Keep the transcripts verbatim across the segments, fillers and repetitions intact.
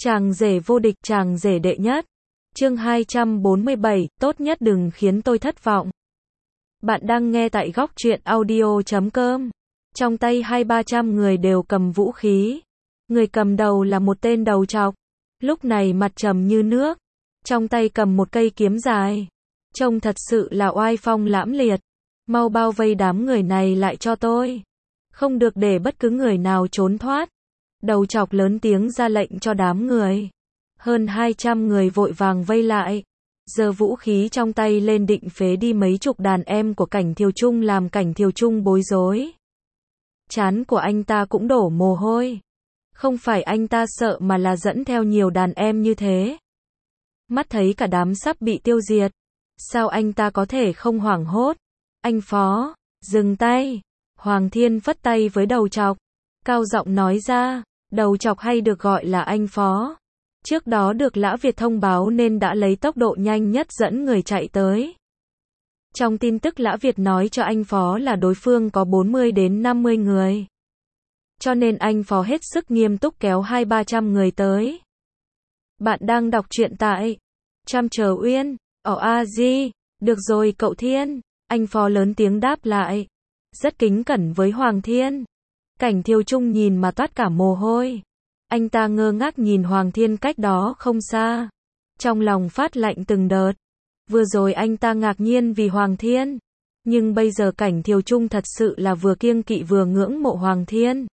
Chàng rể vô địch, chàng rể đệ nhất. Chương hai trăm bốn mươi bảy, tốt nhất đừng khiến tôi thất vọng. Bạn đang nghe tại góc truyện audio chấm com. Trong tay hai ba trăm người đều cầm vũ khí. Người cầm đầu là một tên đầu trọc. Lúc này mặt trầm như nước. Trong tay cầm một cây kiếm dài. Trông thật sự là oai phong lãm liệt. Mau bao vây đám người này lại cho tôi. Không được để bất cứ người nào trốn thoát. Đầu trọc lớn tiếng ra lệnh cho đám người. Hơn hai trăm người vội vàng vây lại. Giơ vũ khí trong tay lên định phế đi mấy chục đàn em của Cảnh Thiều Trung, làm Cảnh Thiều Trung bối rối. Trán của anh ta cũng đổ mồ hôi. Không phải anh ta sợ mà là dẫn theo nhiều đàn em như thế. Mắt thấy cả đám sắp bị tiêu diệt. Sao anh ta có thể không hoảng hốt? Anh Phó, dừng tay. Hoàng Thiên phất tay với đầu trọc. Cao giọng nói ra, đầu trọc hay được gọi là anh Phó. Trước đó được Lã Việt thông báo nên đã lấy tốc độ nhanh nhất dẫn người chạy tới. Trong tin tức Lã Việt nói cho anh Phó là đối phương có bốn mươi đến năm mươi người. Cho nên anh Phó hết sức nghiêm túc kéo hai ba trăm người tới. Bạn đang đọc truyện tại Trăm Chờ Uyên, ở a di. Được rồi cậu Thiên, anh Phó lớn tiếng đáp lại. Rất kính cẩn với Hoàng Thiên. Cảnh Thiều Trung nhìn mà toát cả mồ hôi. Anh ta ngơ ngác nhìn Hoàng Thiên cách đó không xa. Trong lòng phát lạnh từng đợt. Vừa rồi anh ta ngạc nhiên vì Hoàng Thiên. Nhưng bây giờ Cảnh Thiều Trung thật sự là vừa kiêng kỵ vừa ngưỡng mộ Hoàng Thiên.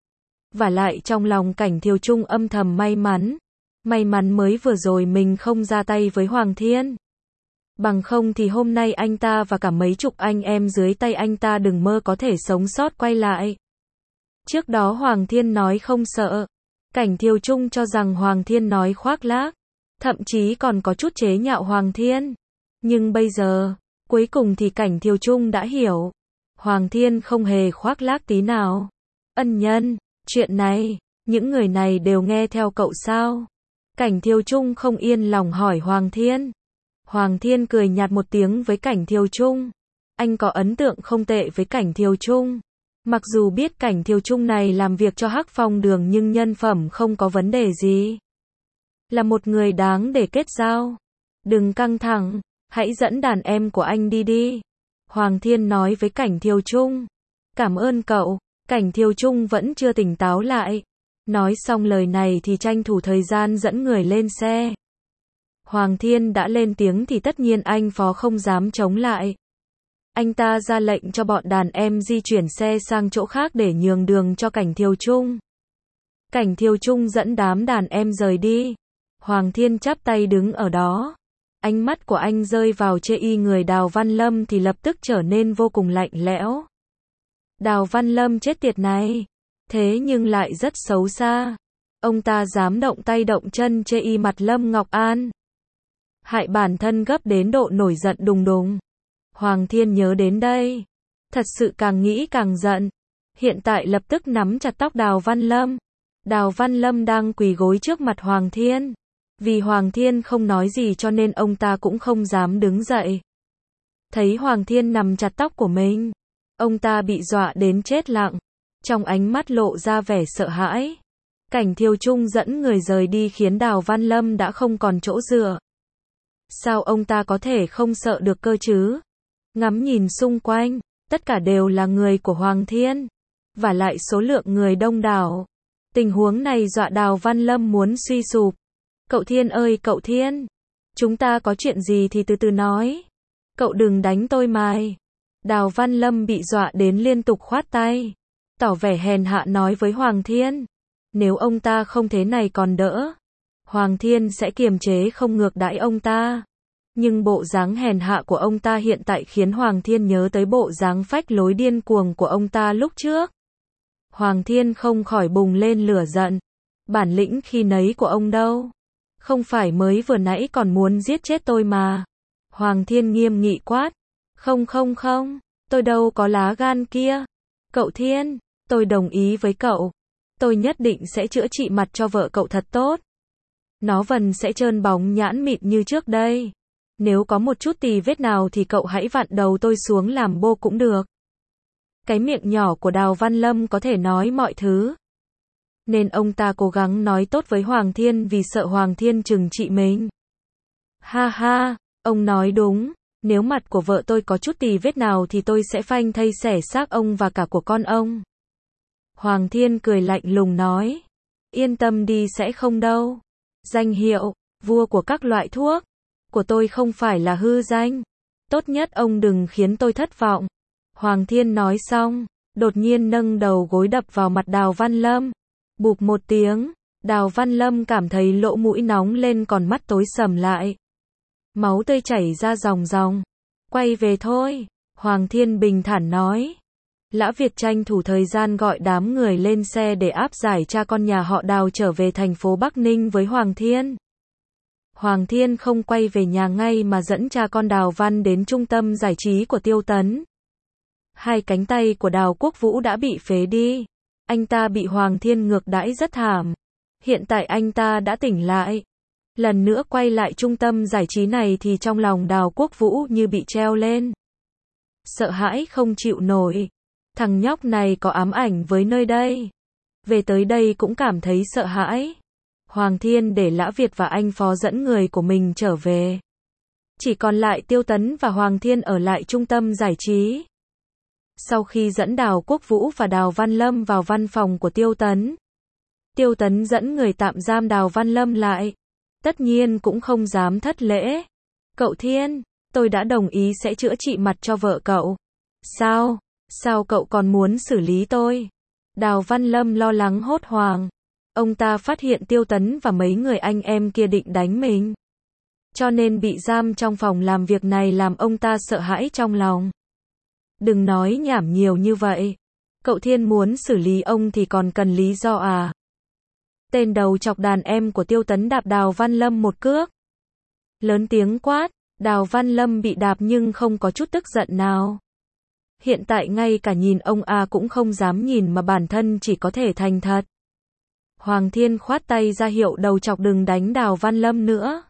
Và lại trong lòng Cảnh Thiều Trung âm thầm may mắn. May mắn mới vừa rồi mình không ra tay với Hoàng Thiên. Bằng không thì hôm nay anh ta và cả mấy chục anh em dưới tay anh ta đừng mơ có thể sống sót quay lại. Trước đó Hoàng Thiên nói không sợ. Cảnh Thiều Trung cho rằng Hoàng Thiên nói khoác lác. Thậm chí còn có chút chế nhạo Hoàng Thiên. Nhưng bây giờ, cuối cùng thì Cảnh Thiều Trung đã hiểu. Hoàng Thiên không hề khoác lác tí nào. Ân nhân, chuyện này, những người này đều nghe theo cậu sao? Cảnh Thiều Trung không yên lòng hỏi Hoàng Thiên. Hoàng Thiên cười nhạt một tiếng với Cảnh Thiều Trung. Anh có ấn tượng không tệ với Cảnh Thiều Trung. Mặc dù biết Cảnh Thiều Trung này làm việc cho Hắc Phong Đường nhưng nhân phẩm không có vấn đề gì. Là một người đáng để kết giao. Đừng căng thẳng, hãy dẫn đàn em của anh đi đi. Hoàng Thiên nói với Cảnh Thiều Trung. Cảm ơn cậu. Cảnh Thiều Trung vẫn chưa tỉnh táo lại. Nói xong lời này thì tranh thủ thời gian dẫn người lên xe. Hoàng Thiên đã lên tiếng thì tất nhiên anh Phó không dám chống lại. Anh ta ra lệnh cho bọn đàn em di chuyển xe sang chỗ khác để nhường đường cho Cảnh Thiều Trung. Cảnh Thiều Trung dẫn đám đàn em rời đi. Hoàng Thiên chắp tay đứng ở đó. Ánh mắt của anh rơi vào chê y người Đào Văn Lâm thì lập tức trở nên vô cùng lạnh lẽo. Đào Văn Lâm chết tiệt này. Thế nhưng lại rất xấu xa. Ông ta dám động tay động chân chê y mặt Lâm Ngọc An. Hại bản thân gấp đến độ nổi giận đùng đùng. Hoàng Thiên nhớ đến đây. Thật sự càng nghĩ càng giận. Hiện tại lập tức nắm chặt tóc Đào Văn Lâm. Đào Văn Lâm đang quỳ gối trước mặt Hoàng Thiên. Vì Hoàng Thiên không nói gì cho nên ông ta cũng không dám đứng dậy. Thấy Hoàng Thiên nằm chặt tóc của mình. Ông ta bị dọa đến chết lặng. Trong ánh mắt lộ ra vẻ sợ hãi. Cảnh Thiều Trung dẫn người rời đi khiến Đào Văn Lâm đã không còn chỗ dựa. Sao ông ta có thể không sợ được cơ chứ? Ngắm nhìn xung quanh, tất cả đều là người của Hoàng Thiên. Và lại số lượng người đông đảo. Tình huống này dọa Đào Văn Lâm muốn suy sụp. Cậu Thiên ơi cậu Thiên. Chúng ta có chuyện gì thì từ từ nói. Cậu đừng đánh tôi mày. Đào Văn Lâm bị dọa đến liên tục khoát tay. Tỏ vẻ hèn hạ nói với Hoàng Thiên. Nếu ông ta không thế này còn đỡ. Hoàng Thiên sẽ kiềm chế không ngược đãi ông ta. Nhưng bộ dáng hèn hạ của ông ta hiện tại khiến Hoàng Thiên nhớ tới bộ dáng phách lối điên cuồng của ông ta lúc trước. Hoàng Thiên không khỏi bùng lên lửa giận. Bản lĩnh khi nấy của ông đâu? Không phải mới vừa nãy còn muốn giết chết tôi mà. Hoàng Thiên nghiêm nghị quát. Không không không, tôi đâu có lá gan kia. Cậu Thiên, tôi đồng ý với cậu. Tôi nhất định sẽ chữa trị mặt cho vợ cậu thật tốt. Nó vần sẽ trơn bóng nhãn mịn như trước đây. Nếu có một chút tì vết nào thì cậu hãy vặn đầu tôi xuống làm bô cũng được. Cái miệng nhỏ của Đào Văn Lâm có thể nói mọi thứ. nên ông ta cố gắng nói tốt với Hoàng Thiên vì sợ Hoàng Thiên trừng trị mình. Ha ha, ông nói đúng, nếu mặt của vợ tôi có chút tì vết nào thì tôi sẽ phanh thây xẻ xác ông và cả của con ông. Hoàng Thiên cười lạnh lùng nói, yên tâm đi sẽ không đâu. Danh hiệu, vua của các loại thuốc, của tôi không phải là hư danh. Tốt nhất ông đừng khiến tôi thất vọng. Hoàng Thiên nói xong, đột nhiên nâng đầu gối đập vào mặt Đào Văn Lâm. Bụp một tiếng, Đào Văn Lâm cảm thấy lỗ mũi nóng lên còn mắt tối sầm lại. Máu tươi chảy ra ròng ròng. Quay về thôi, Hoàng Thiên bình thản nói. Lã Việt tranh thủ thời gian gọi đám người lên xe để áp giải cha con nhà họ Đào trở về thành phố Bắc Ninh với Hoàng Thiên. Hoàng Thiên không quay về nhà ngay mà dẫn cha con Đào Văn đến trung tâm giải trí của Tiêu Tấn. Hai cánh tay của Đào Quốc Vũ đã bị phế đi. Anh ta bị Hoàng Thiên ngược đãi rất thảm. Hiện tại anh ta đã tỉnh lại. Lần nữa quay lại trung tâm giải trí này thì trong lòng Đào Quốc Vũ như bị treo lên. Sợ hãi không chịu nổi. Thằng nhóc này có ám ảnh với nơi đây. Về tới đây cũng cảm thấy sợ hãi. Hoàng Thiên để Lã Việt và anh Phó dẫn người của mình trở về. Chỉ còn lại Tiêu Tấn và Hoàng Thiên ở lại trung tâm giải trí. Sau khi dẫn Đào Quốc Vũ và Đào Văn Lâm vào văn phòng của Tiêu Tấn, Tiêu Tấn dẫn người tạm giam Đào Văn Lâm lại. Tất nhiên cũng không dám thất lễ. Cậu Thiên, tôi đã đồng ý sẽ chữa trị mặt cho vợ cậu. Sao? Sao cậu còn muốn xử lý tôi? Đào Văn Lâm lo lắng hốt hoảng. Ông ta phát hiện Tiêu Tấn và mấy người anh em kia định đánh mình. Cho nên bị giam trong phòng làm việc này làm ông ta sợ hãi trong lòng. Đừng nói nhảm nhiều như vậy. Cậu Thiên muốn xử lý ông thì còn cần lý do à? Tên đầu chọc đàn em của Tiêu Tấn đạp Đào Văn Lâm một cước. Lớn tiếng quát, Đào Văn Lâm bị đạp nhưng không có chút tức giận nào. Hiện tại ngay cả nhìn ông A cũng không dám nhìn mà bản thân chỉ có thể thành thật. Hoàng Thiên khoát tay ra hiệu đầu chọc đừng đánh Đào Văn Lâm nữa.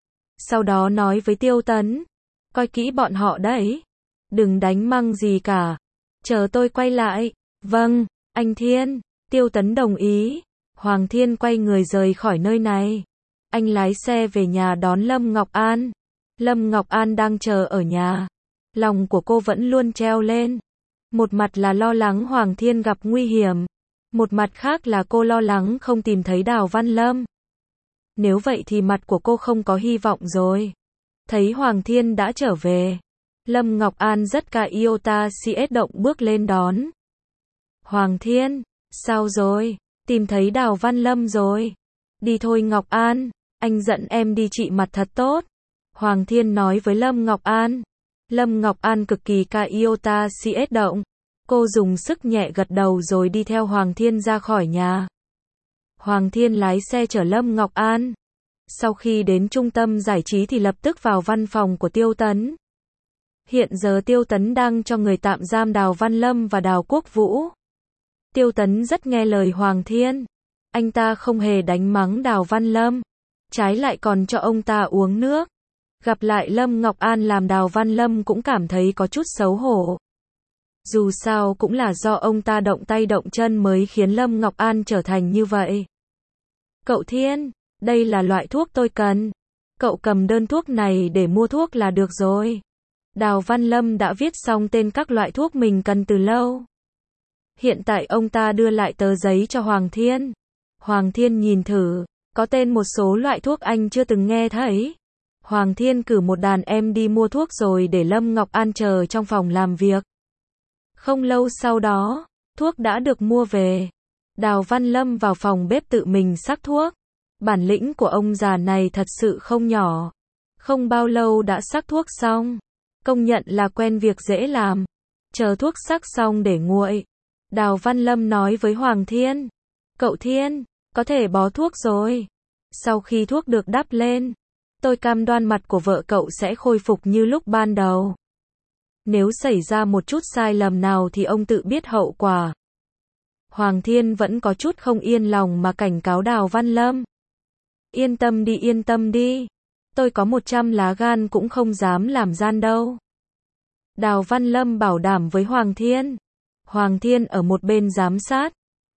Sau đó nói với Tiêu Tấn, coi kỹ bọn họ đấy. Đừng đánh măng gì cả. Chờ tôi quay lại. Vâng, anh Thiên. Tiêu Tấn đồng ý. Hoàng Thiên quay người rời khỏi nơi này. Anh lái xe về nhà đón Lâm Ngọc An. Lâm Ngọc An đang chờ ở nhà. Lòng của cô vẫn luôn treo lên. Một mặt là lo lắng Hoàng Thiên gặp nguy hiểm. Một mặt khác là cô lo lắng không tìm thấy Đào Văn Lâm. Nếu vậy thì mặt của cô không có hy vọng rồi. Thấy Hoàng Thiên đã trở về. Lâm Ngọc An rất ca iota cs động bước lên đón. Hoàng Thiên, sao rồi? Tìm thấy Đào Văn Lâm rồi. Đi thôi Ngọc An, anh dẫn em đi trị mặt thật tốt. Hoàng Thiên nói với Lâm Ngọc An. Lâm Ngọc An cực kỳ ca iota cs động. Cô dùng sức nhẹ gật đầu rồi đi theo Hoàng Thiên ra khỏi nhà. Hoàng Thiên lái xe chở Lâm Ngọc An. Sau khi đến trung tâm giải trí thì lập tức vào văn phòng của Tiêu Tấn. Hiện giờ Tiêu Tấn đang cho người tạm giam Đào Văn Lâm và Đào Quốc Vũ. Tiêu Tấn rất nghe lời Hoàng Thiên. Anh ta không hề đánh mắng Đào Văn Lâm. Trái lại còn cho ông ta uống nước. Gặp lại Lâm Ngọc An làm Đào Văn Lâm cũng cảm thấy có chút xấu hổ. Dù sao cũng là do ông ta động tay động chân mới khiến Lâm Ngọc An trở thành như vậy. Cậu Thiên, đây là loại thuốc tôi cần. Cậu cầm đơn thuốc này để mua thuốc là được rồi. Đào Văn Lâm đã viết xong tên các loại thuốc mình cần từ lâu. Hiện tại ông ta đưa lại tờ giấy cho Hoàng Thiên. Hoàng Thiên nhìn thử, có tên một số loại thuốc anh chưa từng nghe thấy. Hoàng Thiên cử một đàn em đi mua thuốc rồi để Lâm Ngọc An chờ trong phòng làm việc. Không lâu sau đó, thuốc đã được mua về. Đào Văn Lâm vào phòng bếp tự mình sắc thuốc. Bản lĩnh của ông già này thật sự không nhỏ. Không bao lâu đã sắc thuốc xong. Công nhận là quen việc dễ làm. Chờ thuốc sắc xong để nguội. Đào Văn Lâm nói với Hoàng Thiên. Cậu Thiên, có thể bó thuốc rồi. Sau khi thuốc được đắp lên, tôi cam đoan mặt của vợ cậu sẽ khôi phục như lúc ban đầu. Nếu xảy ra một chút sai lầm nào thì ông tự biết hậu quả. Hoàng Thiên vẫn có chút không yên lòng mà cảnh cáo Đào Văn Lâm. Yên tâm đi yên tâm đi. Tôi có một trăm lá gan cũng không dám làm gian đâu. Đào Văn Lâm bảo đảm với Hoàng Thiên. Hoàng Thiên ở một bên giám sát.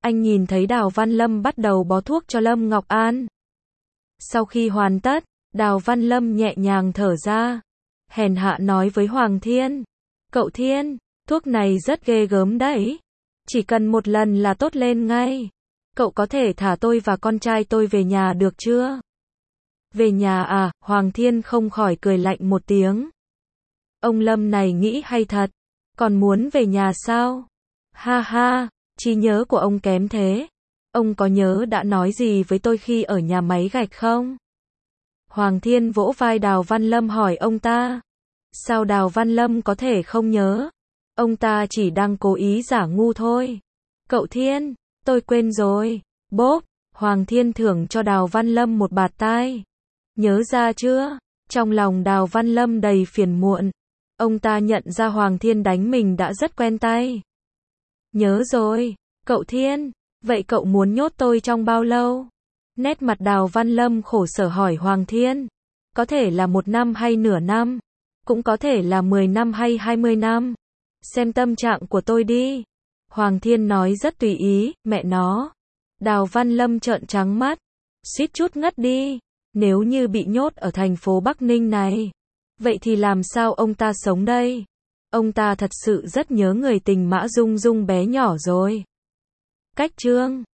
Anh nhìn thấy Đào Văn Lâm bắt đầu bó thuốc cho Lâm Ngọc An. Sau khi hoàn tất, Đào Văn Lâm nhẹ nhàng thở ra. Hèn hạ nói với Hoàng Thiên. Cậu Thiên, thuốc này rất ghê gớm đấy. Chỉ cần một lần là tốt lên ngay. Cậu có thể thả tôi và con trai tôi về nhà được chưa? Về nhà à? Hoàng Thiên không khỏi cười lạnh một tiếng. Ông Lâm này nghĩ hay thật. Còn muốn về nhà sao? Ha ha, trí nhớ của ông kém thế. Ông có nhớ đã nói gì với tôi khi ở nhà máy gạch không? Hoàng Thiên vỗ vai Đào Văn Lâm hỏi ông ta. Sao Đào Văn Lâm có thể không nhớ? Ông ta chỉ đang cố ý giả ngu thôi. Cậu Thiên, tôi quên rồi. Bốp, Hoàng Thiên thưởng cho Đào Văn Lâm một bạt tai. Nhớ ra chưa? Trong lòng Đào Văn Lâm đầy phiền muộn. Ông ta nhận ra Hoàng Thiên đánh mình đã rất quen tay. Nhớ rồi, cậu Thiên, vậy cậu muốn nhốt tôi trong bao lâu? Nét mặt Đào Văn Lâm khổ sở hỏi Hoàng Thiên. Có thể là một năm hay nửa năm, cũng có thể là mười năm hay hai mươi năm. Xem tâm trạng của tôi đi. Hoàng Thiên nói rất tùy ý, mẹ nó. Đào Văn Lâm trợn trắng mắt, suýt chút ngất đi. Nếu như bị nhốt ở thành phố Bắc Ninh này, vậy thì làm sao ông ta sống đây? Ông ta thật sự rất nhớ người tình Mã Dung Dung bé nhỏ rồi. Cách chương